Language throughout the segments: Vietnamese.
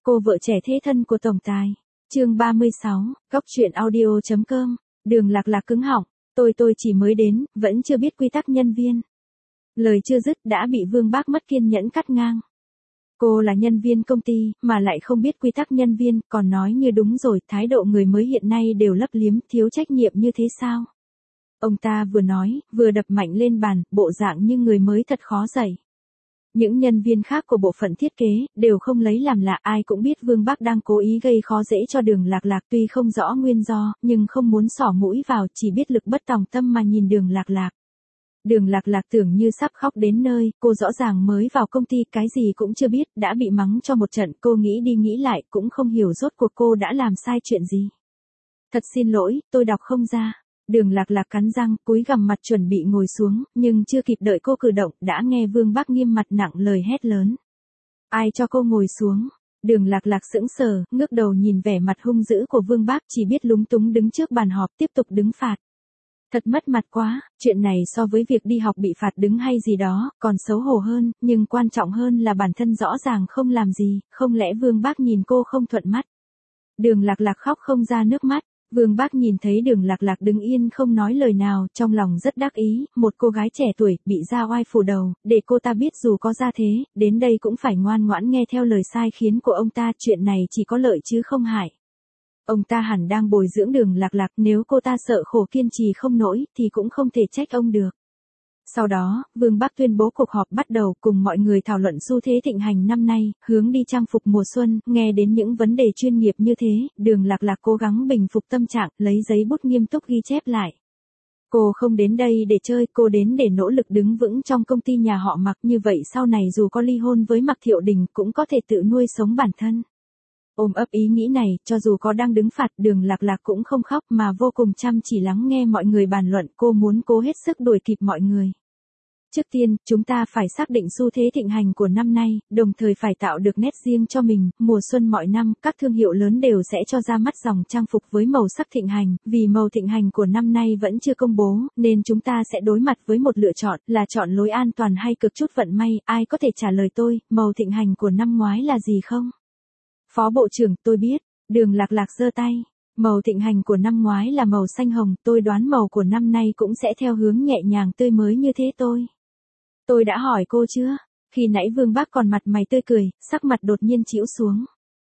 Cô vợ trẻ thế thân của tổng tài. Chương 36, Góc truyện audio.com. Đường Lạc Lạc cứng họng, tôi chỉ mới đến, vẫn chưa biết quy tắc nhân viên. Lời chưa dứt đã bị Vương Bác mất kiên nhẫn cắt ngang. Cô là nhân viên công ty, mà lại không biết quy tắc nhân viên, còn nói như đúng rồi, thái độ người mới hiện nay đều lấp liếm, thiếu trách nhiệm như thế sao? Ông ta vừa nói, vừa đập mạnh lên bàn, bộ dạng như người mới thật khó dạy. Những nhân viên khác của bộ phận thiết kế, đều không lấy làm lạ, ai cũng biết Vương Bác đang cố ý gây khó dễ cho Đường Lạc Lạc, tuy không rõ nguyên do, nhưng không muốn xỏ mũi vào, chỉ biết lực bất tòng tâm mà nhìn Đường Lạc Lạc. Đường Lạc Lạc tưởng như sắp khóc đến nơi, cô rõ ràng mới vào công ty, cái gì cũng chưa biết, đã bị mắng cho một trận, cô nghĩ đi nghĩ lại, cũng không hiểu rốt cuộc cô đã làm sai chuyện gì. Thật xin lỗi, tôi đọc không ra. Đường Lạc Lạc cắn răng, cúi gằm mặt chuẩn bị ngồi xuống, nhưng chưa kịp đợi cô cử động, đã nghe Vương Bác nghiêm mặt nặng lời hét lớn. Ai cho cô ngồi xuống? Đường Lạc Lạc sững sờ, ngước đầu nhìn vẻ mặt hung dữ của Vương Bác, chỉ biết lúng túng đứng trước bàn họp tiếp tục đứng phạt. Thật mất mặt quá, chuyện này so với việc đi học bị phạt đứng hay gì đó, còn xấu hổ hơn, nhưng quan trọng hơn là bản thân rõ ràng không làm gì, không lẽ Vương Bác nhìn cô không thuận mắt? Đường Lạc Lạc khóc không ra nước mắt. Vương Bác nhìn thấy Đường Lạc Lạc đứng yên không nói lời nào, trong lòng rất đắc ý, một cô gái trẻ tuổi, bị ra oai phủ đầu, để cô ta biết dù có ra thế, đến đây cũng phải ngoan ngoãn nghe theo lời sai khiến của ông ta, chuyện này chỉ có lợi chứ không hại. Ông ta hẳn đang bồi dưỡng Đường Lạc Lạc, nếu cô ta sợ khổ kiên trì không nổi, thì cũng không thể trách ông được. Sau đó, Vương Bác tuyên bố cuộc họp bắt đầu, cùng mọi người thảo luận xu thế thịnh hành năm nay, hướng đi trang phục mùa xuân, nghe đến những vấn đề chuyên nghiệp như thế, Đường Lạc Lạc cố gắng bình phục tâm trạng, lấy giấy bút nghiêm túc ghi chép lại. Cô không đến đây để chơi, cô đến để nỗ lực đứng vững trong công ty nhà họ Mạc, như vậy sau này dù có ly hôn với Mạc Thiệu Đình cũng có thể tự nuôi sống bản thân. Ôm ấp ý nghĩ này, cho dù có đang đứng phạt, Đường Lạc Lạc cũng không khóc mà vô cùng chăm chỉ lắng nghe mọi người bàn luận, cô muốn cố hết sức đuổi kịp mọi người. Trước tiên, chúng ta phải xác định xu thế thịnh hành của năm nay, đồng thời phải tạo được nét riêng cho mình, mùa xuân mọi năm, các thương hiệu lớn đều sẽ cho ra mắt dòng trang phục với màu sắc thịnh hành, vì màu thịnh hành của năm nay vẫn chưa công bố, nên chúng ta sẽ đối mặt với một lựa chọn, là chọn lối an toàn hay cực chút vận may, ai có thể trả lời tôi, màu thịnh hành của năm ngoái là gì không? Phó Bộ trưởng, tôi biết. Đường Lạc Lạc giơ tay. Màu thịnh hành của năm ngoái là màu xanh hồng, tôi đoán màu của năm nay cũng sẽ theo hướng nhẹ nhàng tươi mới như thế tôi. Tôi đã hỏi cô chưa? Khi nãy Vương Bác còn mặt mày tươi cười, sắc mặt đột nhiên chĩu xuống.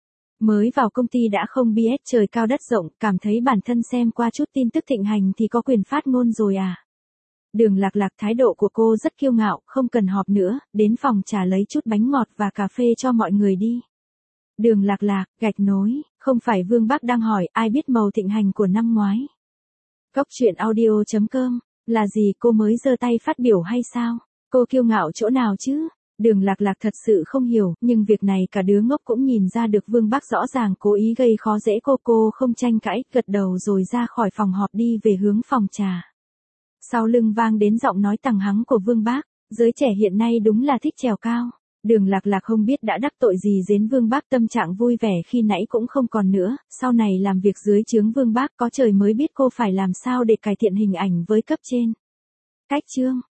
Mới vào công ty đã không biết trời cao đất rộng, cảm thấy bản thân xem qua chút tin tức thịnh hành thì có quyền phát ngôn rồi à? Đường Lạc Lạc, thái độ của cô rất kiêu ngạo, không cần họp nữa, đến phòng trà lấy chút bánh ngọt và cà phê cho mọi người đi. Đường Lạc Lạc, gạch nối, không phải Vương Bác đang hỏi ai biết màu thịnh hành của năm ngoái. Góc truyện audio.com, là gì, cô mới giơ tay phát biểu hay sao? Cô kiêu ngạo chỗ nào chứ? Đường Lạc Lạc thật sự không hiểu, nhưng việc này cả đứa ngốc cũng nhìn ra được Vương Bác rõ ràng cố ý gây khó dễ cô không tranh cãi, gật đầu rồi ra khỏi phòng họp đi về hướng phòng trà. Sau lưng vang đến giọng nói tằng hắng của Vương Bác, giới trẻ hiện nay đúng là thích trèo cao. Đường Lạc Lạc không biết đã đắc tội gì đến Vương Bác, tâm trạng vui vẻ khi nãy cũng không còn nữa, sau này làm việc dưới trướng Vương Bác có trời mới biết cô phải làm sao để cải thiện hình ảnh với cấp trên. Cách chương